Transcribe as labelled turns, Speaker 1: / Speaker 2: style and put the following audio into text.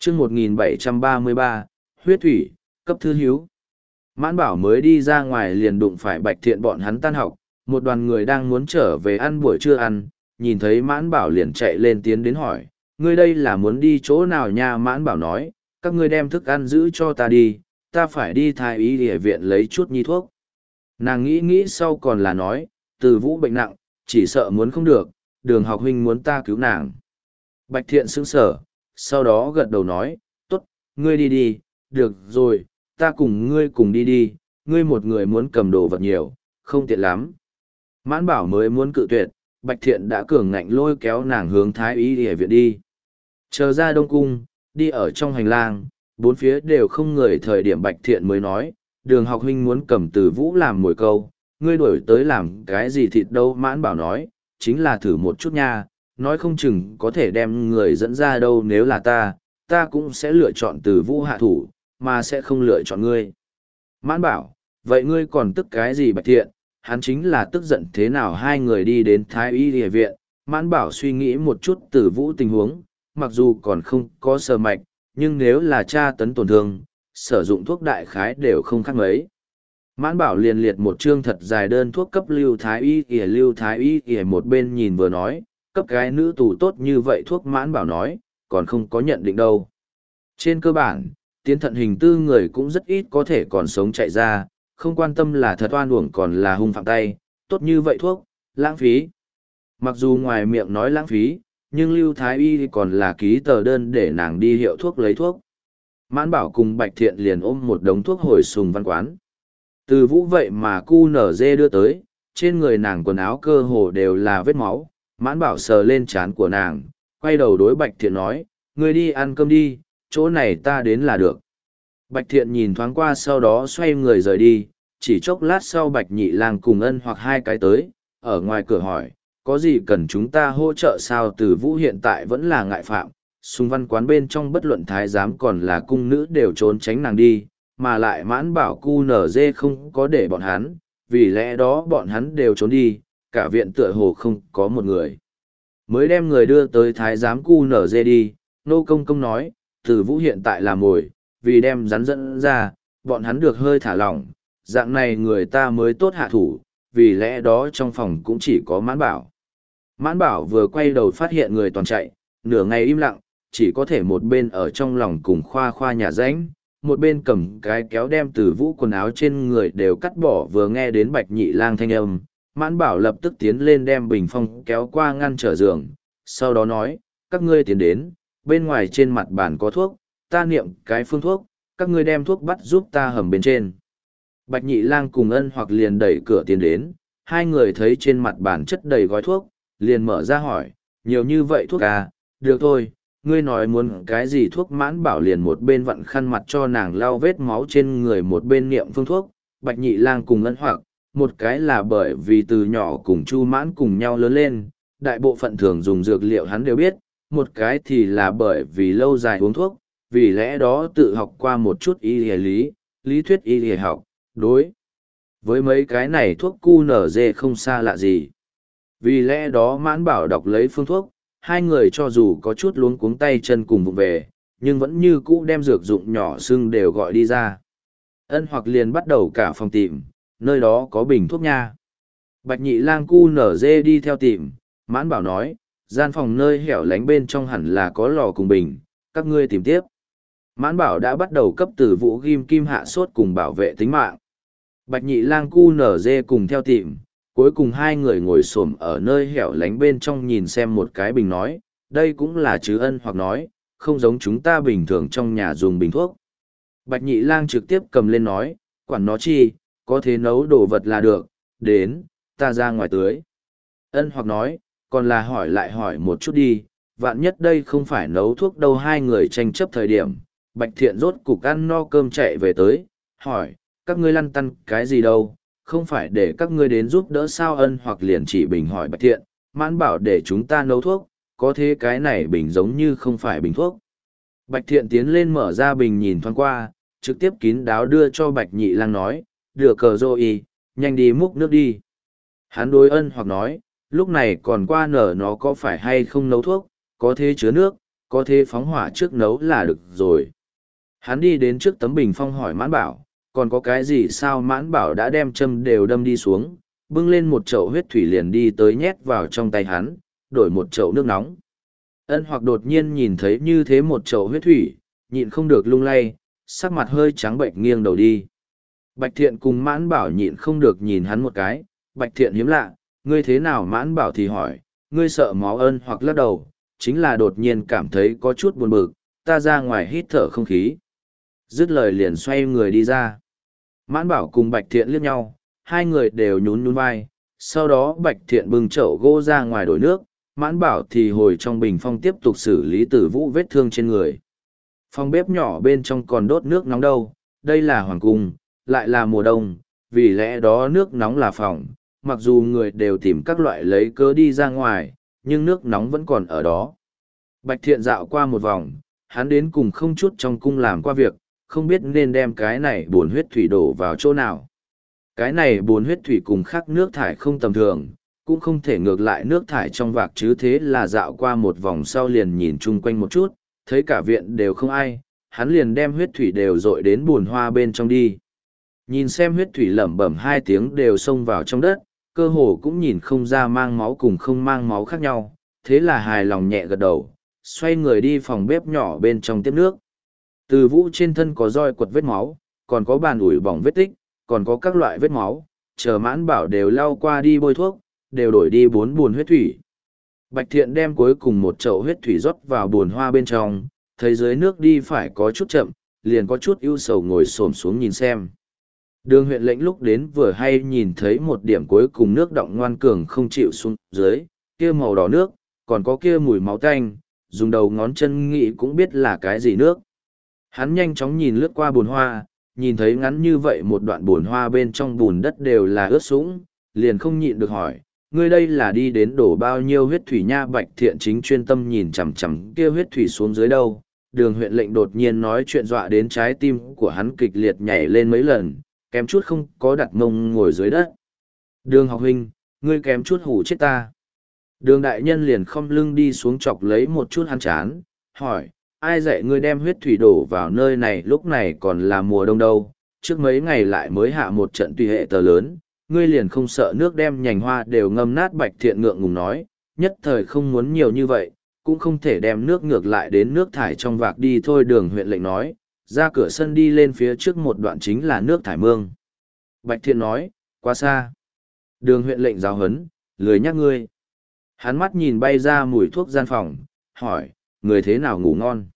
Speaker 1: chương 1733, huyết thủy, cấp thư hiếu. Mãn Bảo mới đi ra ngoài liền đụng phải Bạch Thiện bọn hắn tan học, một đoàn người đang muốn trở về ăn buổi trưa ăn, nhìn thấy Mãn Bảo liền chạy lên tiến đến hỏi, ngươi đây là muốn đi chỗ nào nha? Mãn Bảo nói, các ngươi đem thức ăn giữ cho ta đi, ta phải đi thái y y viện lấy chút nhi thuốc. Nàng nghĩ nghĩ sau còn là nói, Từ Vũ bệnh nặng, chỉ sợ muốn không được, Đường học huynh muốn ta cứu nàng. Bạch Thiện sững sờ, sau đó gật đầu nói, tốt, ngươi đi đi, được rồi, ta cùng ngươi cùng đi đi, ngươi một người muốn cầm đồ vật nhiều, không tiện lắm. Mãn Bảo mới muốn cự tuyệt, Bạch Thiện đã cường ngạnh lôi kéo nàng hướng thái y y viện đi. Chờ ra Đông Cung, đi ở trong hành lang, bốn phía đều không người, thời điểm Bạch Thiện mới nói, Đường học huynh muốn cầm Từ Vũ làm mồi câu, ngươi đổi tới làm cái gì thịt đâu? Mãn Bảo nói, chính là thử một chút nha, nói không chừng có thể đem người dẫn ra đâu. Nếu là ta cũng sẽ lựa chọn Từ Vũ hạ thủ, mà sẽ không lựa chọn ngươi. Mãn Bảo, vậy ngươi còn tức cái gì? Bạch Thiện, hắn chính là tức giận thế nào? Hai người đi đến thái y y viện, Mãn Bảo suy nghĩ một chút Từ Vũ tình huống, mặc dù còn không có sờ mạch, nhưng nếu là tra tấn tổn thương, sử dụng thuốc đại khái đều không khác mấy. Mãn Bảo liền liệt một chương thật dài đơn thuốc cấp Lưu Thái Y ỉa một bên nhìn vừa nói, cấp cái nữ tù tốt như vậy thuốc. Mãn Bảo nói, còn không có nhận định đâu. Trên cơ bản, tiến thận hình tư người cũng rất ít có thể còn sống chạy ra, không quan tâm là thật oan uổng còn là hung phạm tay, tốt như vậy thuốc, lãng phí. Mặc dù ngoài miệng nói lãng phí, nhưng Lưu Thái Y còn là ký tờ đơn để nàng đi hiệu thuốc lấy thuốc. Mãn Bảo cùng Bạch Thiện liền ôm một đống thuốc hồi Sùng Văn quán. Từ Vũ vậy mà cu nở dê đưa tới, trên người nàng quần áo cơ hồ đều là vết máu. Mãn Bảo sờ lên trán của nàng, quay đầu đối Bạch Thiện nói, ngươi đi ăn cơm đi, chỗ này ta đến là được. Bạch Thiện nhìn thoáng qua sau đó xoay người rời đi, chỉ chốc lát sau Bạch Nhị Lang cùng Ân Hoặc hai cái tới, ở ngoài cửa hỏi, có gì cần chúng ta hỗ trợ sao? Từ Vũ hiện tại vẫn là ngại phạm, Sùng Văn quán bên trong bất luận thái giám còn là cung nữ đều trốn tránh nàng đi, mà lại Mãn Bảo cu nở dê không có để bọn hắn, vì lẽ đó bọn hắn đều trốn đi, cả viện tựa hồ không có một người. Mới đem người đưa tới thái giám cu nở dê đi, nô công công nói, Từ Vũ hiện tại là mồi, vì đem rắn dẫn ra, bọn hắn được hơi thả lỏng, dạng này người ta mới tốt hạ thủ, vì lẽ đó trong phòng cũng chỉ có Mãn Bảo. Mãn Bảo vừa quay đầu phát hiện người toàn chạy, nửa ngày im lặng, chỉ có thể một bên ở trong lòng cùng khoa khoa nhà ránh, một bên cầm cái kéo đem Từ Vũ quần áo trên người đều cắt bỏ. Vừa nghe đến Bạch Nhị Lang thanh âm, Mãn Bảo lập tức tiến lên đem bình phong kéo qua ngăn trở giường, sau đó nói, các ngươi tiến đến, bên ngoài trên mặt bàn có thuốc, ta niệm cái phương thuốc, các ngươi đem thuốc bắt giúp ta hầm bên trên. Bạch Nhị Lang cùng Ân Hoặc liền đẩy cửa tiến đến, hai người thấy trên mặt bàn chất đầy gói thuốc, liền mở ra hỏi, nhiều như vậy thuốc à? Được thôi, ngươi nói muốn cái gì thuốc? Mãn Bảo liền một bên vặn khăn mặt cho nàng lau vết máu trên người, một bên niệm phương thuốc. Bạch Nhị Lang cùng Ân Hoặc, một cái là bởi vì từ nhỏ cùng Chu Mãn cùng nhau lớn lên, đại bộ phận thường dùng dược liệu hắn đều biết, một cái thì là bởi vì lâu dài uống thuốc, vì lẽ đó tự học qua một chút lý thuyết y học, đối với mấy cái này thuốc cu nở dê không xa lạ gì. Vì lẽ đó Mãn Bảo đọc lấy phương thuốc, hai người cho dù có chút luống cuống tay chân cùng vụng về, nhưng vẫn như cũ đem dược dụng nhỏ xưng đều gọi đi ra. Ân Hoặc liền bắt đầu cả phòng tìm, nơi đó có bình thuốc nha. Bạch Nhị Lang cu nở dê đi theo tìm, Mãn Bảo nói, gian phòng nơi hẻo lánh bên trong hẳn là có lò cùng bình, các ngươi tìm tiếp. Mãn Bảo đã bắt đầu cấp Từ Vũ ghim kim hạ sốt cùng bảo vệ tính mạng. Bạch Nhị Lang cu nở dê cùng theo tìm, cuối cùng hai người ngồi xổm ở nơi hẻo lánh bên trong nhìn xem một cái bình nói, đây cũng là chứ. Ân Hoặc nói, không giống chúng ta bình thường trong nhà dùng bình thuốc. Bạch Nhị Lang trực tiếp cầm lên nói, quản nó chi, có thể nấu đồ vật là được, đến, ta ra ngoài tưới. Ân Hoặc nói, còn là hỏi lại hỏi một chút đi, vạn nhất đây không phải nấu thuốc đâu. Hai người tranh chấp thời điểm, Bạch Thiện rốt cục ăn no cơm chạy về tới, hỏi, các ngươi lăn tăn cái gì đâu, không phải để các ngươi đến giúp đỡ sao? Ân Hoặc liền chỉ bình hỏi Bạch Thiện, Mãn Bảo để chúng ta nấu thuốc, có thế cái này bình giống như không phải bình thuốc. Bạch Thiện tiến lên mở ra bình nhìn thoáng qua, trực tiếp kín đáo đưa cho Bạch Nhị Lang nói, đưa cờ rô y, nhanh đi múc nước đi. Hắn đối Ân Hoặc nói, lúc này còn qua nở nó có phải hay không nấu thuốc, có thế chứa nước, có thế phóng hỏa trước nấu là được rồi. Hắn đi đến trước tấm bình phong hỏi Mãn Bảo, còn có cái gì sao? Mãn Bảo đã đem châm đều đâm đi xuống, bưng lên một chậu huyết thủy liền đi tới nhét vào trong tay hắn, đổi một chậu nước nóng. Ân Hoặc đột nhiên nhìn thấy như thế một chậu huyết thủy, nhịn không được lung lay, sắc mặt hơi trắng bệnh nghiêng đầu đi. Bạch Thiện cùng Mãn Bảo nhịn không được nhìn hắn một cái. Bạch Thiện hiếm lạ, ngươi thế nào? Mãn Bảo thì hỏi, ngươi sợ máu? Ân Hoặc lắc đầu, chính là đột nhiên cảm thấy có chút buồn bực, ta ra ngoài hít thở không khí. Dứt lời liền xoay người đi ra. Mãn Bảo cùng Bạch Thiện liếc nhau, hai người đều nhún nhún vai. Sau đó Bạch Thiện bưng chậu gỗ ra ngoài đổi nước, Mãn Bảo thì hồi trong bình phong tiếp tục xử lý Tử Vũ vết thương trên người. Phòng bếp nhỏ bên trong còn đốt nước nóng đâu, đây là hoàng cung, lại là mùa đông, vì lẽ đó nước nóng là phòng. Mặc dù người đều tìm các loại lấy cớ đi ra ngoài, nhưng nước nóng vẫn còn ở đó. Bạch Thiện dạo qua một vòng, hắn đến cùng không chút trong cung làm qua việc, không biết nên đem cái này bồn huyết thủy đổ vào chỗ nào. Cái này bồn huyết thủy cùng khác nước thải không tầm thường, cũng không thể ngược lại nước thải trong vạc chứ. Thế là dạo qua một vòng sau liền nhìn chung quanh một chút, thấy cả viện đều không ai, hắn liền đem huyết thủy đều dội đến bồn hoa bên trong đi. Nhìn xem huyết thủy lẩm bẩm 2 tiếng đều xông vào trong đất, cơ hồ cũng nhìn không ra mang máu cùng không mang máu khác nhau, thế là hài lòng nhẹ gật đầu, xoay người đi phòng bếp nhỏ bên trong tiếp nước. Từ Vũ trên thân có roi quật vết máu, còn có bàn ủi bỏng vết tích, còn có các loại vết máu, chờ Mãn Bảo đều lau qua đi bôi thuốc, đều đổi đi 4 buồn huyết thủy. Bạch Thiện đem cuối cùng một chậu huyết thủy rót vào buồn hoa bên trong, thấy dưới nước đi phải có chút chậm, liền có chút ưu sầu ngồi xổm xuống nhìn xem. Đường huyện lệnh lúc đến vừa hay nhìn thấy một điểm cuối cùng nước đọng ngoan cường không chịu xuống dưới, kia màu đỏ nước, còn có kia mùi máu tanh, dùng đầu ngón chân nghĩ cũng biết là cái gì nước. Hắn nhanh chóng nhìn lướt qua bùn hoa, nhìn thấy ngắn như vậy một đoạn bùn hoa bên trong bùn đất đều là ướt sũng, liền không nhịn được hỏi, ngươi đây là đi đến đổ bao nhiêu huyết thủy nha? Bạch Thiện chính chuyên tâm nhìn chằm chằm kia huyết thủy xuống dưới đâu. Đường huyện lệnh đột nhiên nói chuyện dọa đến trái tim của hắn kịch liệt nhảy lên mấy lần, kém chút không có đặt mông ngồi dưới đất. Đường học huynh, ngươi kém chút hủ chết ta. Đường đại nhân liền khom lưng đi xuống chọc lấy một chút hắn chán, hỏi, ai dạy ngươi đem huyết thủy đổ vào nơi này? Lúc này còn là mùa đông đâu, trước mấy ngày lại mới hạ một trận tùy hệ tờ lớn, ngươi liền không sợ nước đem nhành hoa đều ngâm nát? Bạch Thiện ngượng ngùng nói, nhất thời không muốn nhiều như vậy, cũng không thể đem nước ngược lại đến nước thải trong vạc đi thôi. Đường huyện lệnh nói, ra cửa sân đi lên phía trước một đoạn chính là nước thải mương. Bạch Thiện nói, quá xa. Đường huyện lệnh giáo huấn, lười nhắc ngươi. Hắn mắt nhìn bay ra mùi thuốc gian phòng, hỏi, người thế nào ngủ ngon?